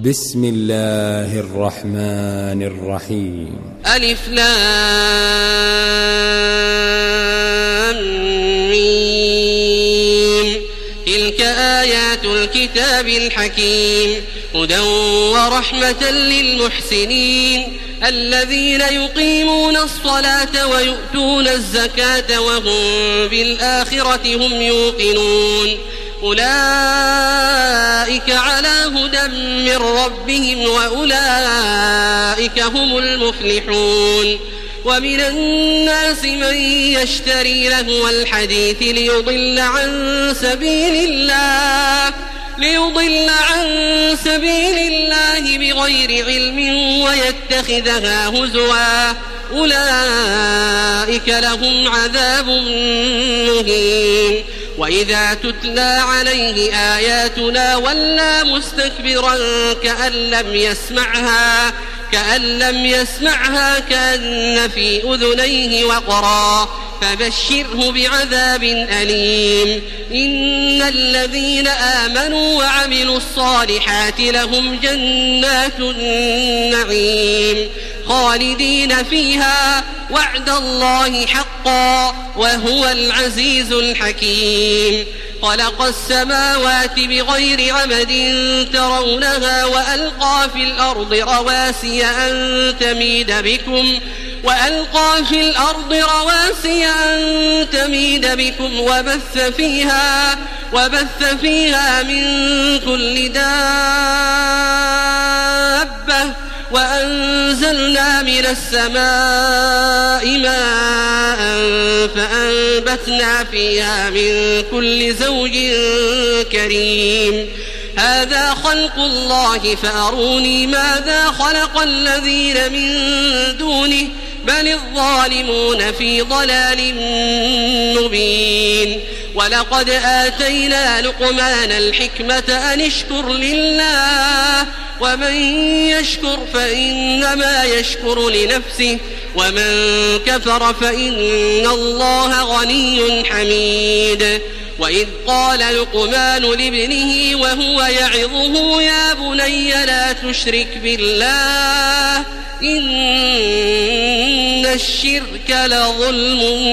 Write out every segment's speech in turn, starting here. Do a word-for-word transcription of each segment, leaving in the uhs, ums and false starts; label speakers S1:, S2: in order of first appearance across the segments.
S1: بسم الله الرحمن الرحيم.
S2: ألف لام ميم. تلك آيات الكتاب الحكيم هدى ورحمة للمحسنين الذين يقيمون الصلاة ويؤتون الزكاة وهم بالآخرة هم يوقنون أولئك على هدى من ربهم وأولئك هم المفلحون. ومن الناس من يشتري لهو الحديث ليضل عن سبيل الله ليضل عن سبيل الله بغير علم ويتخذها هزوا أولئك لهم عذاب مهين. وإذا تتلى عليه آياتنا ولى مستكبرا كأن لم يسمعها كأن لم يسمعها كأن في أذنيه وقرا فبشره بعذاب أليم. إن الذين آمنوا وعملوا الصالحات لهم جنات النعيم خالدين فيها وعد الله حقا وهو العزيز الحكيم. خلق السماوات بغير عمد ترونها وألقى في الأرض رواسي أن تميد بكم وألقى في الأرض رواسي أن تميد بكم وبث فيها وبث فيها من كل دابة وأنزلنا من السماء ماء فأنبتنا فيها من كل زوج كريم. هذا خلق الله فأروني ماذا خلق الذين من دونه بل الظالمون في ضلال مبين. ولقد آتينا لقمان الحكمة أن اشكر لله ومن يشكر فإنما يشكر لنفسه ومن كفر فإن الله غني حميد. وإذ قال لقمان لابنه وهو يعظه يا بني لا تشرك بالله إن الشرك لظلم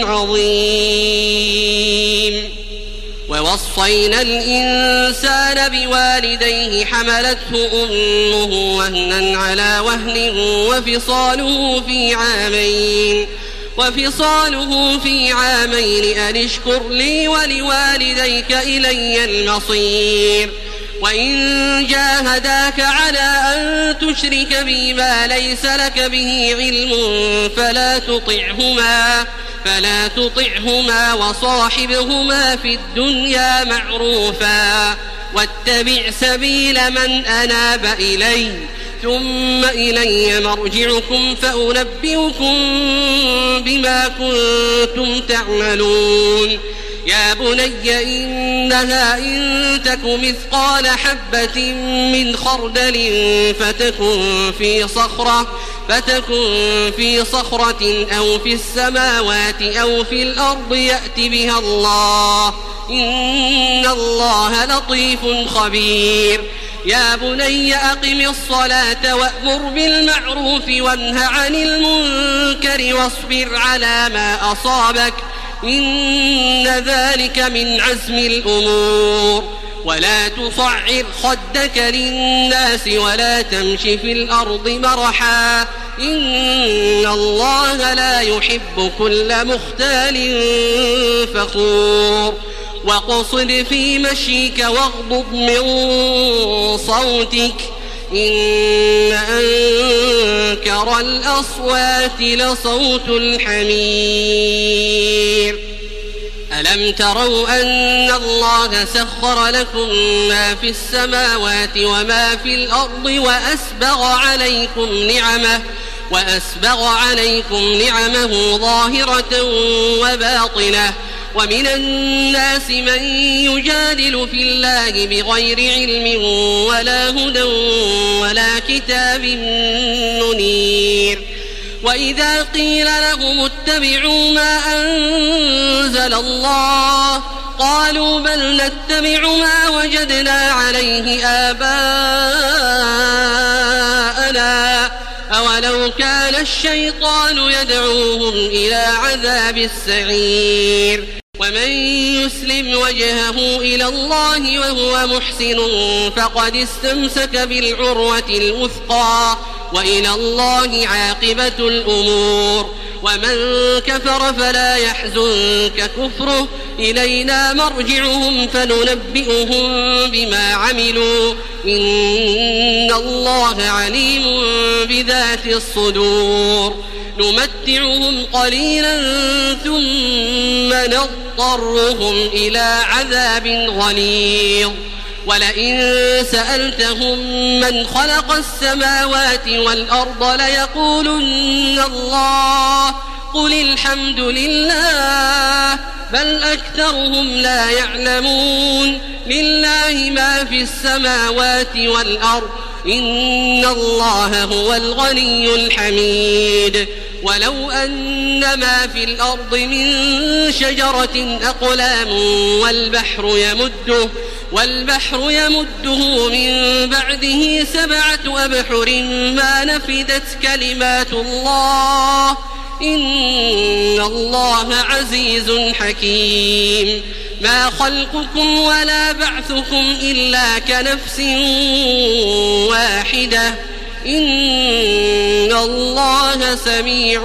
S2: عظيم. ووصينا الإنسان بوالديه حملته أمه وهنا على وهن وفصاله في عامين وفصاله في عامين أن اشكر لي ولوالديك إلي المصير. وإن جاهداك على أن تشرك بي ما ليس لك به علم فلا تطعهما فلا تطعهما وصاحبهما في الدنيا معروفا واتبع سبيل من أناب إلي ثم إلي مرجعكم فأنبئكم بما كنتم تعملون. يا بني إنها إن تك مثقال حبة من خردل فتكن في صخرة فتكن في صخرة أو في السماوات أو في الأرض يأت بها الله إن الله لطيف خبير. يا بني أقم الصلاة وأمر بالمعروف وانه عن المنكر واصبر على ما أصابك إن ذلك من عزم الأمور. ولا تصعر خدك للناس ولا تمش في الأرض مرحا إن الله لا يحب كل مختال فخور. واقصد في مشيك واغضض من صوتك إن أنكر الأصوات لصوت الحمير. ألم تروا أن الله سخر لكم ما في السماوات وما في الأرض وأسبغ عليكم نعمه وأسبغ عليكم نعمه ظاهرة وباطنة. ومن الناس من يجادل في الله بغير علم ولا هدى ولا كتاب منير. وإذا قيل لهم اتبعوا ما أنزل الله قالوا بل نتبع ما وجدنا عليه آباءنا ولو كان الشيطان يدعوهم إلى عذاب السعير ومن يسلم وجهه إلى الله وهو محسن فقد استمسك بالعروة الوثقى وإلى الله عاقبة الأمور ومن كفر فلا يحزنك كفره إلينا مرجعهم فننبئهم بما عملوا إن الله عليم بذات الصدور نمتعهم قليلا ثم نضطرهم إلى عذاب غليظ ولئن سألتهم من خلق السماوات والأرض ليقولن الله قل الحمد لله بل أكثرهم لا يعلمون لله ما في السماوات والأرض إن الله هو الغني الحميد ولو أن ما في الأرض من شجرة أقلام والبحر يمده والبحر يمده من بعده سبعة أبحر ما نفدت كلمات الله إن الله عزيز حكيم ما خلقكم ولا بعثكم إلا كنفس واحدة إن الله سميع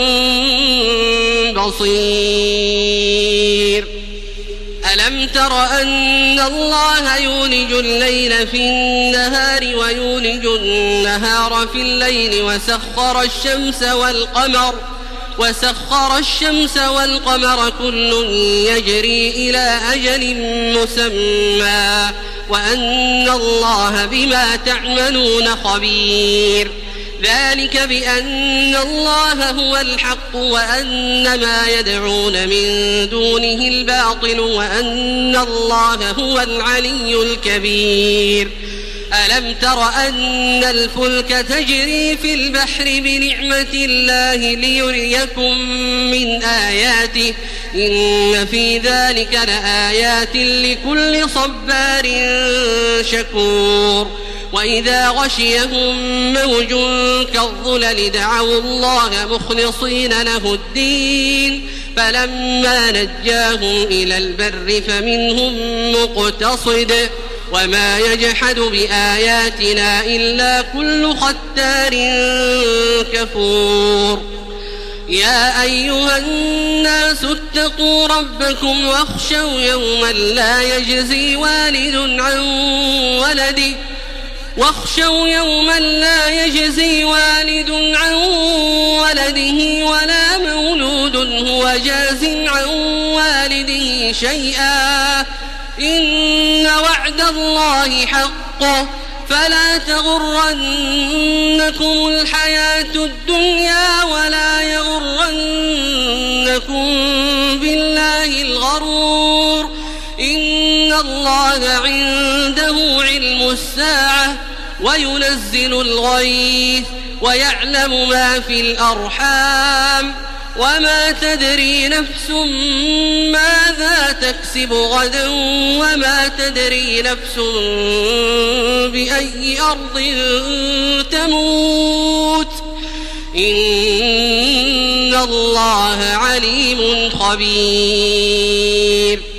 S2: بصير ألم تر أن الله يولج الليل في النهار ويولج النهار في الليل وسخر الشمس والقمر وسخر الشمس والقمر كل يجري إلى أجل مسمى وأن الله بما تعملون خبير ذلك بأن الله هو الحق وأن ما يدعون من دونه الباطل وأن الله هو العلي الكبير ألم تر أن الفلك تجري في البحر بنعمة الله ليريكم من آياته إن في ذلك لآيات لكل صبار شكور وإذا غشيهم موج كالظلل دعوا الله مخلصين له الدين فلما نجاهم إلى البر فمنهم مقتصد وما يجحد بآياتنا إلا كل ختار كفور يا أيها الناس اتقوا ربكم واخشوا يوما لا يجزي والد عن ولده واخشوا يوما لا يجزي والد عن ولده ولا مولود هو جاز عن والده شيئا إن وعد الله حق فلا تغرنكم الحياة الدنيا ولا يغرنكم بالله الغرور إن الله عنده علم الساعة وينزل الغيث ويعلم ما في الأرحام وما تدري نفس ماذا تكسب غدا وما تدري نفس بأي أرض تموت إن الله عليم خبير